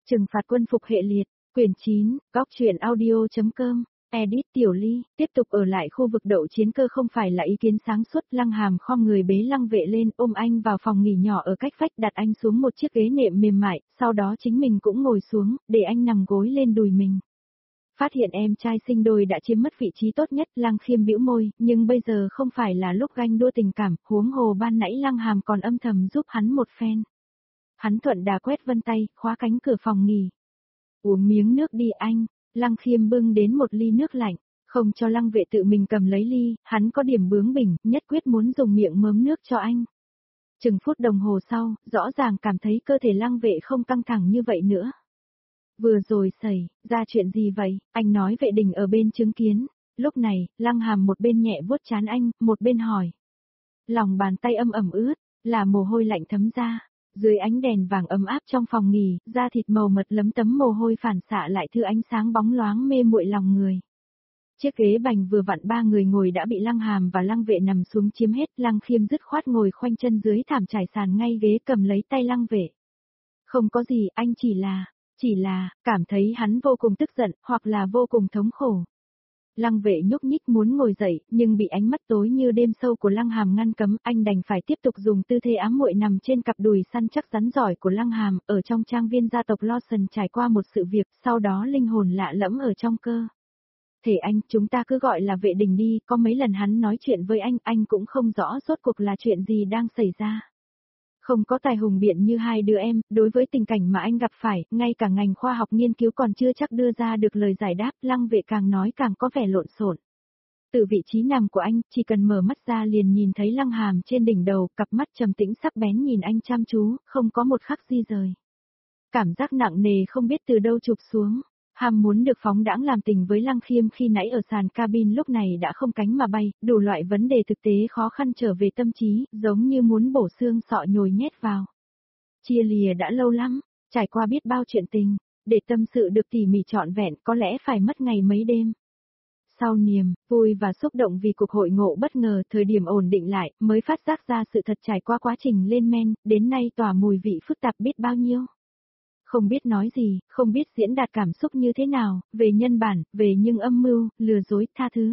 Trừng phạt quân phục hệ liệt, quyển 9, góc truyện audio.com, edit Tiểu Ly, tiếp tục ở lại khu vực đậu chiến cơ không phải là ý kiến sáng suốt. Lăng Hàm khom người bế Lăng Vệ lên, ôm anh vào phòng nghỉ nhỏ ở cách vách, đặt anh xuống một chiếc ghế nệm mềm mại, sau đó chính mình cũng ngồi xuống, để anh nằm gối lên đùi mình. Phát hiện em trai sinh đôi đã chiếm mất vị trí tốt nhất, Lăng Khiêm bĩu môi, nhưng bây giờ không phải là lúc ganh đua tình cảm, huống hồ ban nãy Lăng Hàm còn âm thầm giúp hắn một phen. Hắn thuận đà quét vân tay, khóa cánh cửa phòng nghỉ. Uống miếng nước đi anh, Lăng Khiêm bưng đến một ly nước lạnh, không cho Lăng Vệ tự mình cầm lấy ly, hắn có điểm bướng bỉnh, nhất quyết muốn dùng miệng mớm nước cho anh. Chừng phút đồng hồ sau, rõ ràng cảm thấy cơ thể Lăng Vệ không căng thẳng như vậy nữa. Vừa rồi xảy ra chuyện gì vậy? Anh nói Vệ Đình ở bên chứng kiến. Lúc này, Lăng Hàm một bên nhẹ vuốt trán anh, một bên hỏi. Lòng bàn tay ẩm ướt, là mồ hôi lạnh thấm ra. Dưới ánh đèn vàng ấm áp trong phòng nghỉ, da thịt màu mật lấm tấm mồ hôi phản xạ lại thứ ánh sáng bóng loáng mê muội lòng người. Chiếc ghế bành vừa vặn 3 người ngồi đã bị Lăng Hàm và Lăng Vệ nằm xuống chiếm hết. Lăng Khiêm dứt khoát ngồi khoanh chân dưới thảm trải sàn ngay ghế, cầm lấy tay Lăng Vệ. Không có gì, anh chỉ là, cảm thấy hắn vô cùng tức giận, hoặc là vô cùng thống khổ. Lăng Vệ nhúc nhích muốn ngồi dậy, nhưng bị ánh mắt tối như đêm sâu của Lăng Hàm ngăn cấm, anh đành phải tiếp tục dùng tư thế ám muội nằm trên cặp đùi săn chắc rắn giỏi của Lăng Hàm, ở trong trang viên gia tộc Lawson trải qua một sự việc, sau đó linh hồn lạ lẫm ở trong cơ thể anh, chúng ta cứ gọi là Vệ Đình đi, có mấy lần hắn nói chuyện với anh cũng không rõ rốt cuộc là chuyện gì đang xảy ra. Không có tài hùng biện như hai đứa em, đối với tình cảnh mà anh gặp phải, ngay cả ngành khoa học nghiên cứu còn chưa chắc đưa ra được lời giải đáp, Lăng Vệ càng nói càng có vẻ lộn xộn. Từ vị trí nằm của anh, chỉ cần mở mắt ra liền nhìn thấy Lăng Hàm trên đỉnh đầu, cặp mắt trầm tĩnh sắc bén nhìn anh chăm chú, không có một khắc di rời. Cảm giác nặng nề không biết từ đâu chụp xuống. Ham muốn được phóng đãng làm tình với Lăng Khiêm khi nãy ở sàn cabin lúc này đã không cánh mà bay, đủ loại vấn đề thực tế khó khăn trở về tâm trí, giống như muốn bổ xương sọ nhồi nhét vào. Chia lìa đã lâu lắm, trải qua biết bao chuyện tình, để tâm sự được tỉ mỉ trọn vẹn có lẽ phải mất ngày mấy đêm. Sau niềm vui và xúc động vì cuộc hội ngộ bất ngờ, thời điểm ổn định lại, mới phát giác ra sự thật trải qua quá trình lên men, đến nay tỏa mùi vị phức tạp biết bao nhiêu. Không biết nói gì, không biết diễn đạt cảm xúc như thế nào, về nhân bản, về những âm mưu, lừa dối, tha thứ.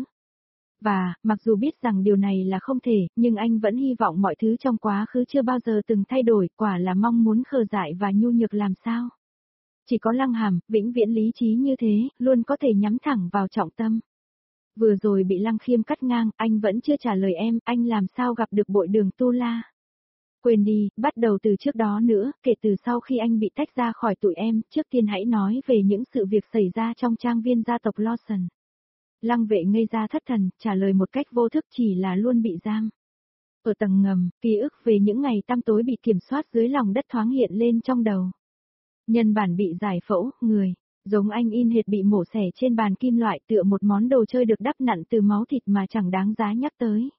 Và, mặc dù biết rằng điều này là không thể, nhưng anh vẫn hy vọng mọi thứ trong quá khứ chưa bao giờ từng thay đổi, quả là mong muốn khờ dại và nhu nhược làm sao. Chỉ có Lăng Hàm, vĩnh viễn lý trí như thế, luôn có thể nhắm thẳng vào trọng tâm. Vừa rồi bị Lăng Khiêm cắt ngang, anh vẫn chưa trả lời em, anh làm sao gặp được bội Đường Tu La. Quên đi, bắt đầu từ trước đó nữa, kể từ sau khi anh bị tách ra khỏi tụi em, trước tiên hãy nói về những sự việc xảy ra trong trang viên gia tộc Lawson. Lăng Vệ ngây ra thất thần, trả lời một cách vô thức chỉ là luôn bị giam. Ở tầng ngầm, ký ức về những ngày tăm tối bị kiểm soát dưới lòng đất thoáng hiện lên trong đầu. Nhân bản bị giải phẫu, người, giống anh in hệt bị mổ xẻ trên bàn kim loại tựa một món đồ chơi được đắp nặn từ máu thịt mà chẳng đáng giá nhắc tới.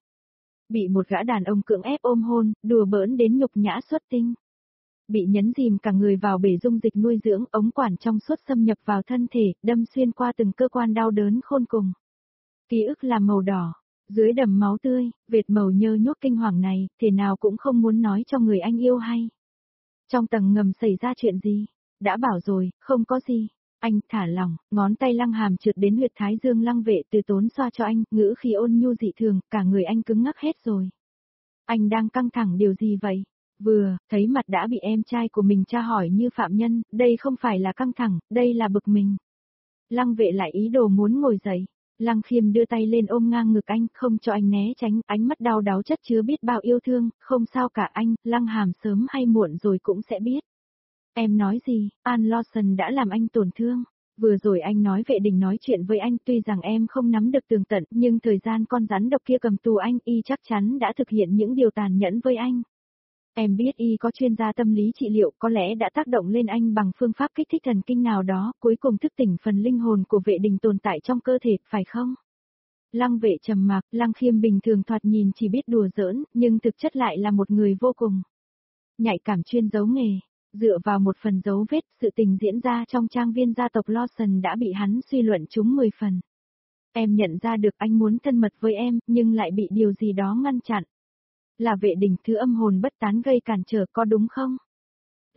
Bị một gã đàn ông cưỡng ép ôm hôn, đùa bỡn đến nhục nhã xuất tinh. Bị nhấn chìm cả người vào bể dung dịch nuôi dưỡng, ống quản trong suốt xâm nhập vào thân thể, đâm xuyên qua từng cơ quan đau đớn khôn cùng. Ký ức là màu đỏ, dưới đầm máu tươi, vệt màu nhơ nhuốc kinh hoàng này, thể nào cũng không muốn nói cho người anh yêu hay. Trong tầng ngầm xảy ra chuyện gì? Đã bảo rồi, không có gì. Anh thả lỏng, ngón tay Lăng Hàm trượt đến huyệt thái dương Lăng Vệ từ tốn xoa cho anh, ngữ khí ôn nhu dị thường, cả người anh cứng ngắc hết rồi. Anh đang căng thẳng điều gì vậy? Vừa, thấy mặt đã bị em trai của mình tra hỏi như phạm nhân, đây không phải là căng thẳng, đây là bực mình. Lăng Vệ lại ý đồ muốn ngồi dậy. Lăng Khiêm đưa tay lên ôm ngang ngực anh, không cho anh né tránh, ánh mắt đau đáu chất chứa biết bao yêu thương, không sao cả anh, Lăng Hàm sớm hay muộn rồi cũng sẽ biết. Em nói gì, An Lawson đã làm anh tổn thương. Vừa rồi anh nói Vệ Đình nói chuyện với anh, tuy rằng em không nắm được tường tận, nhưng thời gian con rắn độc kia cầm tù anh, y chắc chắn đã thực hiện những điều tàn nhẫn với anh. Em biết y có chuyên gia tâm lý trị liệu, có lẽ đã tác động lên anh bằng phương pháp kích thích thần kinh nào đó, cuối cùng thức tỉnh phần linh hồn của Vệ Đình tồn tại trong cơ thể, phải không? Lăng Vệ trầm mặc, Lăng Khiêm bình thường thoạt nhìn chỉ biết đùa giỡn, nhưng thực chất lại là một người vô cùng nhạy cảm chuyên giấu nghề. Dựa vào một phần dấu vết, sự tình diễn ra trong trang viên gia tộc Lawson đã bị hắn suy luận trúng 10 phần. Em nhận ra được anh muốn thân mật với em, nhưng lại bị điều gì đó ngăn chặn. Là Vệ Đình thứ âm hồn bất tán gây cản trở, có đúng không?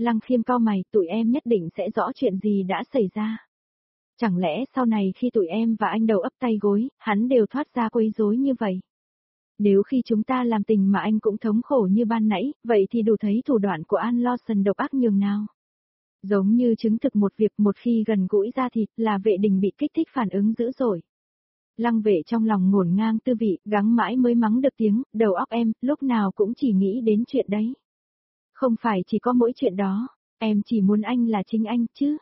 Lăng Khiêm cau mày, tụi em nhất định sẽ rõ chuyện gì đã xảy ra. Chẳng lẽ sau này khi tụi em và anh đầu ấp tay gối, hắn đều thoát ra quấy rối như vậy? Nếu khi chúng ta làm tình mà anh cũng thống khổ như ban nãy, vậy thì đủ thấy thủ đoạn của An Lawson độc ác nhường nào. Giống như chứng thực một việc một khi gần gũi ra thịt là Vệ Đình bị kích thích phản ứng dữ dội. Lăng Vệ trong lòng ngổn ngang tư vị, gắng mãi mới mắng được tiếng, đầu óc em, lúc nào cũng chỉ nghĩ đến chuyện đấy. Không phải chỉ có mỗi chuyện đó, em chỉ muốn anh là chính anh chứ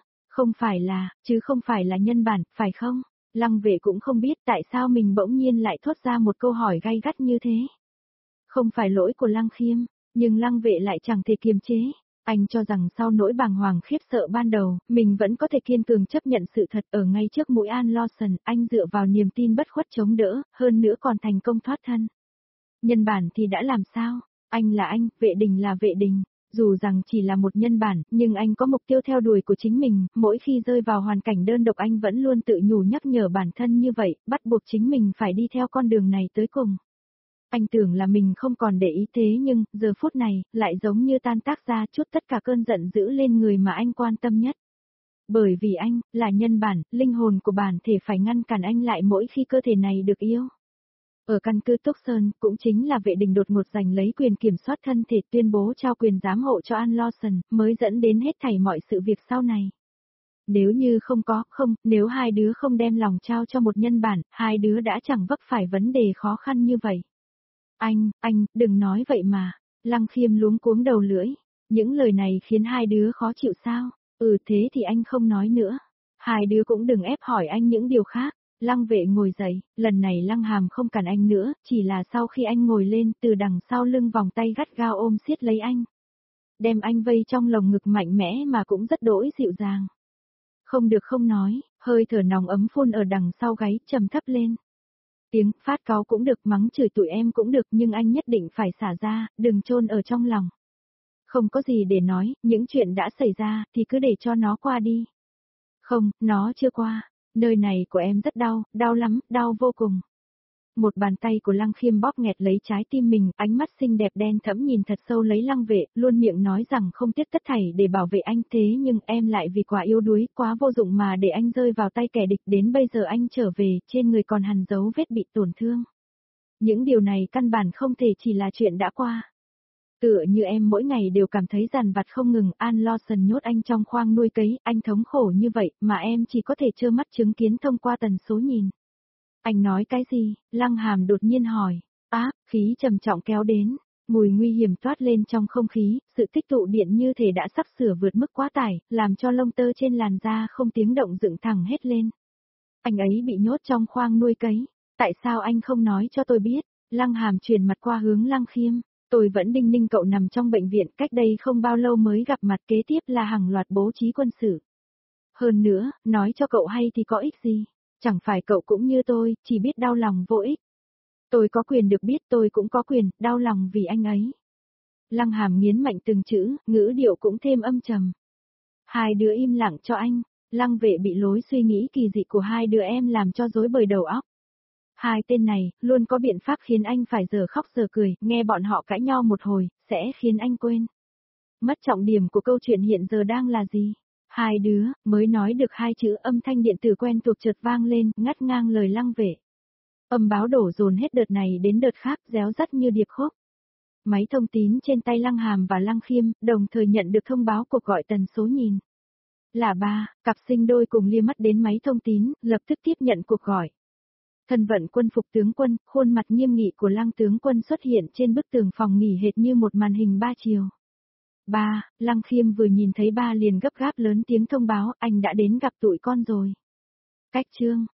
không phải là nhân bản, phải không? Lăng Vệ cũng không biết tại sao mình bỗng nhiên lại thốt ra một câu hỏi gay gắt như thế. Không phải lỗi của Lăng Khiêm, nhưng Lăng Vệ lại chẳng thể kiềm chế. Anh cho rằng sau nỗi bàng hoàng khiếp sợ ban đầu, mình vẫn có thể kiên cường chấp nhận sự thật ở ngay trước mũi An Lawson, anh dựa vào niềm tin bất khuất chống đỡ, hơn nữa còn thành công thoát thân. Nhân bản thì đã làm sao? Anh là anh, Vệ Đình là Vệ Đình. Dù rằng chỉ là một nhân bản, nhưng anh có mục tiêu theo đuổi của chính mình, mỗi khi rơi vào hoàn cảnh đơn độc anh vẫn luôn tự nhủ nhắc nhở bản thân như vậy, bắt buộc chính mình phải đi theo con đường này tới cùng. Anh tưởng là mình không còn để ý thế nhưng, giờ phút này, lại giống như tan tác ra chút tất cả cơn giận dữ lên người mà anh quan tâm nhất. Bởi vì anh, là nhân bản, linh hồn của bản thể phải ngăn cản anh lại mỗi khi cơ thể này được yêu. Ở căn cứ Túc Sơn, cũng chính là Vệ Đình đột ngột giành lấy quyền kiểm soát thân thể tuyên bố trao quyền giám hộ cho An Lawson, mới dẫn đến hết thảy mọi sự việc sau này. Nếu như nếu hai đứa không đem lòng trao cho một nhân bản, hai đứa đã chẳng vấp phải vấn đề khó khăn như vậy. Anh, đừng nói vậy mà. Lăng Khiêm luống cuống đầu lưỡi. Những lời này khiến hai đứa khó chịu sao? Thế thì anh không nói nữa. Hai đứa cũng đừng ép hỏi anh những điều khác. Lăng Vệ ngồi dậy, lần này Lăng Hàm không cản anh nữa, chỉ là sau khi anh ngồi lên từ đằng sau lưng vòng tay gắt gao ôm siết lấy anh. Đem anh vây trong lồng ngực mạnh mẽ mà cũng rất đỗi dịu dàng. Không được không nói, hơi thở nóng ấm phun ở đằng sau gáy trầm thấp lên. Tiếng phát cáu cũng được, mắng chửi tụi em cũng được, nhưng anh nhất định phải xả ra, đừng chôn ở trong lòng. Không có gì để nói, những chuyện đã xảy ra thì cứ để cho nó qua đi. Không, nó chưa qua. Nơi này của em rất đau, đau lắm, đau vô cùng. Một bàn tay của Lăng Khiêm bóp nghẹt lấy trái tim mình, ánh mắt xinh đẹp đen thẫm nhìn thật sâu lấy Lăng Vệ, luôn miệng nói rằng không tiếc tất thảy để bảo vệ anh, thế nhưng em lại vì quá yếu đuối, quá vô dụng mà để anh rơi vào tay kẻ địch, đến bây giờ anh trở về, trên người còn hằn dấu vết bị tổn thương. Những điều này căn bản không thể chỉ là chuyện đã qua. Tựa như em mỗi ngày đều cảm thấy dằn vặt không ngừng, An Lawson nhốt anh trong khoang nuôi cấy, anh thống khổ như vậy, mà em chỉ có thể trơ mắt chứng kiến thông qua tần số nhìn. Anh nói cái gì? Lăng Hàm đột nhiên hỏi. Khí trầm trọng kéo đến, mùi nguy hiểm toát lên trong không khí, sự tích tụ điện như thể đã sắp sửa vượt mức quá tải, làm cho lông tơ trên làn da không tiếng động dựng thẳng hết lên. Anh ấy bị nhốt trong khoang nuôi cấy, tại sao anh không nói cho tôi biết? Lăng Hàm chuyển mặt qua hướng Lăng Khiêm. Tôi vẫn đinh ninh cậu nằm trong bệnh viện, cách đây không bao lâu mới gặp mặt, kế tiếp là hàng loạt bố trí quân sự. Hơn nữa, nói cho cậu hay thì có ích gì? Chẳng phải cậu cũng như tôi, chỉ biết đau lòng vô ích. Tôi có quyền được biết, tôi cũng có quyền, đau lòng vì anh ấy. Lăng Hàm nghiến mạnh từng chữ, ngữ điệu cũng thêm âm trầm. Hai đứa im lặng cho anh. Lăng Vệ bị lối suy nghĩ kỳ dị của hai đứa em làm cho rối bời đầu óc. Hai tên này, luôn có biện pháp khiến anh phải giờ khóc giờ cười, nghe bọn họ cãi nhau một hồi, sẽ khiến anh quên. Mất trọng điểm của câu chuyện hiện giờ đang là gì? Hai đứa, mới nói được hai chữ, âm thanh điện tử quen thuộc chợt vang lên, ngắt ngang lời Lăng Vệ. Âm báo đổ dồn hết đợt này đến đợt khác, réo rắt như điệp khúc. Máy thông tín trên tay Lăng Hàm và Lăng Khiêm, đồng thời nhận được thông báo cuộc gọi tần số nhìn. Là ba, cặp sinh đôi cùng lia mắt đến máy thông tín, lập tức tiếp nhận cuộc gọi. Thân vận quân phục tướng quân, khuôn mặt nghiêm nghị của Lăng tướng quân xuất hiện trên bức tường phòng nghỉ hệt như một màn hình ba chiều. Ba, Lăng Khiêm vừa nhìn thấy ba liền gấp gáp lớn tiếng thông báo, anh đã đến gặp tụi con rồi. Cách chương.